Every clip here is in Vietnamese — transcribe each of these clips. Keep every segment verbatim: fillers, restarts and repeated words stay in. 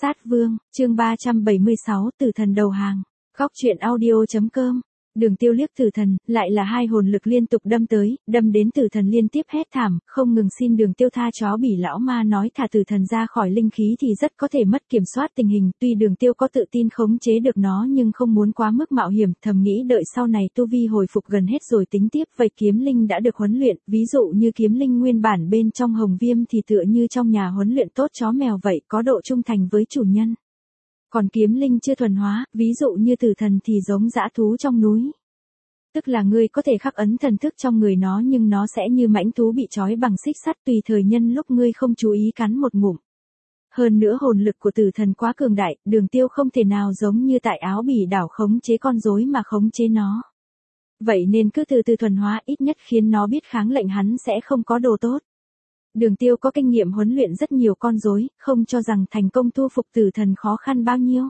Sát Vương, chương ba trăm bảy mươi sáu, Tử Thần đầu hàng. Góc truyện audio chấm com. Đường Tiêu liếc Tử Thần, lại là hai hồn lực liên tục đâm tới, đâm đến Tử Thần liên tiếp hét thảm, không ngừng xin Đường Tiêu tha chó bỉ lão ma nói thả Tử Thần ra khỏi linh khí thì rất có thể mất kiểm soát tình hình, tuy Đường Tiêu có tự tin khống chế được nó nhưng không muốn quá mức mạo hiểm, thầm nghĩ đợi sau này tu vi hồi phục gần hết rồi tính tiếp. Vậy kiếm linh đã được huấn luyện, ví dụ như kiếm linh nguyên bản bên trong Hồng Viêm thì tựa như trong nhà huấn luyện tốt chó mèo vậy, có độ trung thành với chủ nhân. Còn kiếm linh chưa thuần hóa, ví dụ như Tử Thần thì giống dã thú trong núi. Tức là ngươi có thể khắc ấn thần thức trong người nó nhưng nó sẽ như mãnh thú bị trói bằng xích sắt tùy thời nhân lúc ngươi không chú ý cắn một ngụm. Hơn nữa hồn lực của Tử Thần quá cường đại, Đường Tiêu không thể nào giống như tại Áo Bỉ đảo khống chế con rối mà khống chế nó. Vậy nên cứ từ từ thuần hóa, ít nhất khiến nó biết kháng lệnh hắn sẽ không có đồ tốt. Đường Tiêu có kinh nghiệm huấn luyện rất nhiều con rối, không cho rằng thành công thu phục Tử Thần khó khăn bao nhiêu.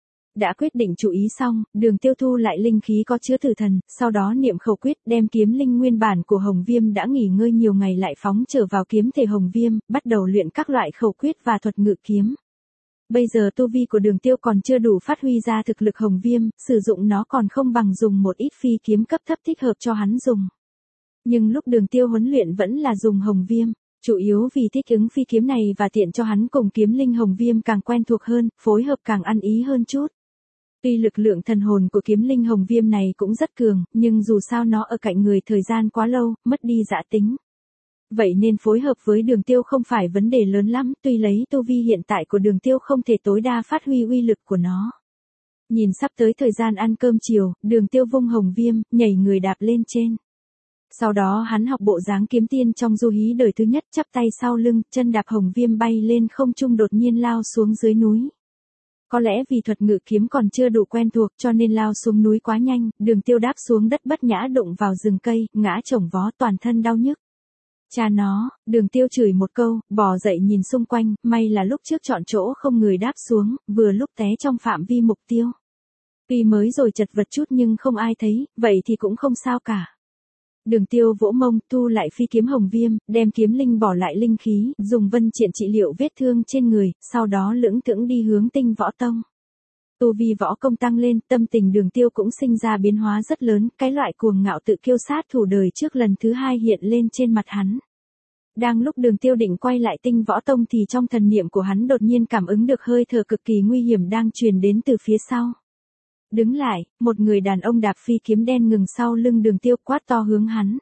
Đã quyết định chú ý xong, Đường Tiêu thu lại linh khí có chứa Tử Thần, sau đó niệm khẩu quyết đem kiếm linh nguyên bản của Hồng Viêm đã nghỉ ngơi nhiều ngày lại phóng trở vào kiếm thể Hồng Viêm, bắt đầu luyện các loại khẩu quyết và thuật ngự kiếm. Bây giờ tu vi của Đường Tiêu còn chưa đủ phát huy ra thực lực Hồng Viêm, sử dụng nó còn không bằng dùng một ít phi kiếm cấp thấp thích hợp cho hắn dùng. Nhưng lúc Đường Tiêu huấn luyện vẫn là dùng Hồng Viêm. Chủ yếu vì thích ứng phi kiếm này và tiện cho hắn cùng kiếm linh Hồng Viêm càng quen thuộc hơn, phối hợp càng ăn ý hơn chút. Tuy lực lượng thần hồn của kiếm linh Hồng Viêm này cũng rất cường, nhưng dù sao nó ở cạnh người thời gian quá lâu, mất đi dã tính. Vậy nên phối hợp với Đường Tiêu không phải vấn đề lớn lắm, tuy lấy tu vi hiện tại của Đường Tiêu không thể tối đa phát huy uy lực của nó. Nhìn sắp tới thời gian ăn cơm chiều, Đường Tiêu vung Hồng Viêm, nhảy người đạp lên trên. Sau đó hắn học bộ dáng kiếm tiên trong Du Hí đời thứ nhất, chắp tay sau lưng, chân đạp Hồng Viêm bay lên không trung đột nhiên lao xuống dưới núi. Có lẽ vì thuật ngự kiếm còn chưa đủ quen thuộc cho nên lao xuống núi quá nhanh, Đường Tiêu đáp xuống đất bất nhã đụng vào rừng cây, ngã chồng vó toàn thân đau nhức. Cha nó, Đường Tiêu chửi một câu, bò dậy nhìn xung quanh, may là lúc trước chọn chỗ không người đáp xuống, vừa lúc té trong phạm vi mục tiêu. Tuy mới rồi chật vật chút nhưng không ai thấy, vậy thì cũng không sao cả. Đường Tiêu vỗ mông, thu lại phi kiếm Hồng Viêm, đem kiếm linh bỏ lại linh khí, dùng vân triện trị liệu vết thương trên người, sau đó lững thững đi hướng Tinh Võ Tông. Tu vi võ công tăng lên, tâm tình Đường Tiêu cũng sinh ra biến hóa rất lớn, cái loại cuồng ngạo tự kiêu sát thủ đời trước lần thứ hai hiện lên trên mặt hắn. Đang lúc Đường Tiêu định quay lại Tinh Võ Tông thì trong thần niệm của hắn đột nhiên cảm ứng được hơi thở cực kỳ nguy hiểm đang truyền đến từ phía sau. Đứng lại, một người đàn ông đạp phi kiếm đen ngừng sau lưng Đường Tiêu quát to hướng hắn.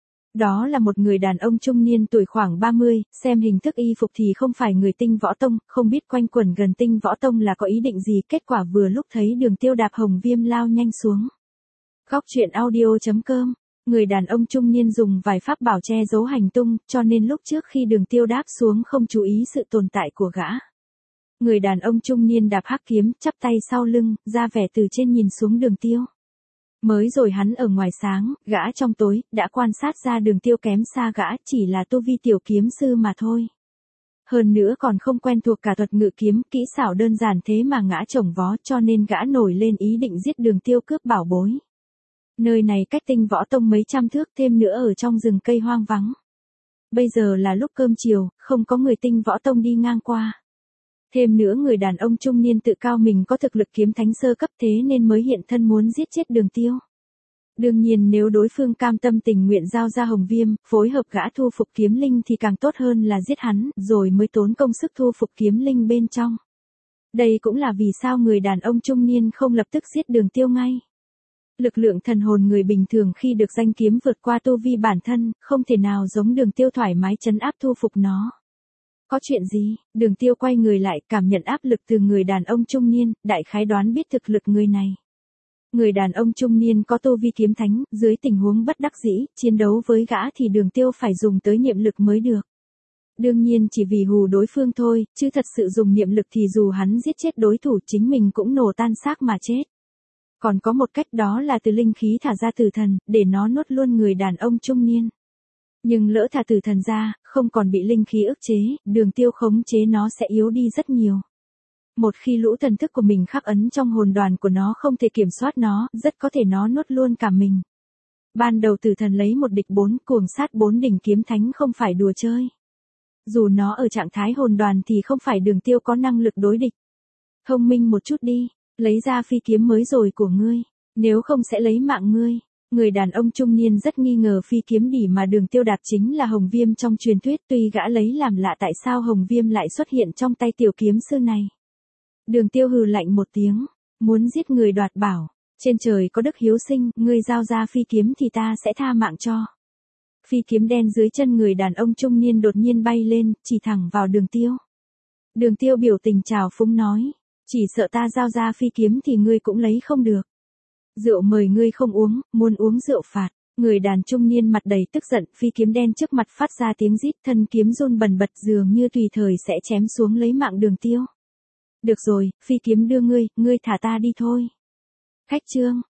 Đó là một người đàn ông trung niên tuổi khoảng ba mươi, xem hình thức y phục thì không phải người Tinh Võ Tông, không biết quanh quẩn gần Tinh Võ Tông là có ý định gì, kết quả vừa lúc thấy Đường Tiêu đạp Hồng Viêm lao nhanh xuống. Góc truyện audio chấm com. Người đàn ông trung niên dùng vài pháp bảo che giấu hành tung, cho nên lúc trước khi Đường Tiêu đáp xuống không chú ý sự tồn tại của gã. Người đàn ông trung niên đạp hắc kiếm, chắp tay sau lưng, ra vẻ từ trên nhìn xuống Đường Tiêu. Mới rồi hắn ở ngoài sáng, gã trong tối, đã quan sát ra Đường Tiêu kém xa gã, chỉ là tu vi tiểu kiếm sư mà thôi. Hơn nữa còn không quen thuộc cả thuật ngự kiếm, kỹ xảo đơn giản thế mà ngã chồng vó, cho nên gã nổi lên ý định giết Đường Tiêu cướp bảo bối. Nơi này cách Tinh Võ Tông mấy trăm thước, thêm nữa ở trong rừng cây hoang vắng. Bây giờ là lúc cơm chiều, không có người Tinh Võ Tông đi ngang qua. Thêm nữa người đàn ông trung niên tự cao mình có thực lực kiếm thánh sơ cấp thế nên mới hiện thân muốn giết chết Đường Tiêu. Đương nhiên nếu đối phương cam tâm tình nguyện giao ra Hồng Viêm, phối hợp gã thu phục kiếm linh thì càng tốt hơn là giết hắn, rồi mới tốn công sức thu phục kiếm linh bên trong. Đây cũng là vì sao người đàn ông trung niên không lập tức giết Đường Tiêu ngay. Lực lượng thần hồn người bình thường khi được danh kiếm vượt qua tu vi bản thân, không thể nào giống Đường Tiêu thoải mái trấn áp thu phục nó. Có chuyện gì? Đường Tiêu quay người lại, cảm nhận áp lực từ người đàn ông trung niên, đại khái đoán biết thực lực người này. Người đàn ông trung niên có tu vi kiếm thánh, dưới tình huống bất đắc dĩ, chiến đấu với gã thì Đường Tiêu phải dùng tới niệm lực mới được. Đương nhiên chỉ vì hù đối phương thôi, chứ thật sự dùng niệm lực thì dù hắn giết chết đối thủ chính mình cũng nổ tan xác mà chết. Còn có một cách đó là từ linh khí thả ra Tử Thần, để nó nuốt luôn người đàn ông trung niên. Nhưng lỡ thả Tử Thần ra, không còn bị linh khí ức chế, Đường Tiêu khống chế nó sẽ yếu đi rất nhiều. Một khi lũ thần thức của mình khắc ấn trong hồn đoàn của nó không thể kiểm soát nó, rất có thể nó nuốt luôn cả mình. Ban đầu Tử Thần lấy một địch bốn, cuồng sát bốn đỉnh kiếm thánh không phải đùa chơi. Dù nó ở trạng thái hồn đoàn thì không phải Đường Tiêu có năng lực đối địch. Thông minh một chút đi, lấy ra phi kiếm mới rồi của ngươi, nếu không sẽ lấy mạng ngươi. Người đàn ông trung niên rất nghi ngờ phi kiếm đỉ mà Đường Tiêu đạt chính là Hồng Viêm trong truyền thuyết, tuy gã lấy làm lạ tại sao Hồng Viêm lại xuất hiện trong tay tiểu kiếm sư này. Đường Tiêu hừ lạnh một tiếng, muốn giết người đoạt bảo, trên trời có đức hiếu sinh, ngươi giao ra phi kiếm thì ta sẽ tha mạng cho. Phi kiếm đen dưới chân người đàn ông trung niên đột nhiên bay lên, chỉ thẳng vào Đường Tiêu. Đường Tiêu biểu tình trào phúng nói, chỉ sợ ta giao ra phi kiếm thì ngươi cũng lấy không được. Rượu mời ngươi không uống, muốn uống rượu phạt. Người đàn trung niên mặt đầy tức giận, phi kiếm đen trước mặt phát ra tiếng rít, thân kiếm run bần bật dường như tùy thời sẽ chém xuống lấy mạng Đường Tiêu. Được rồi, phi kiếm đưa ngươi, ngươi thả ta đi thôi. Khách trương.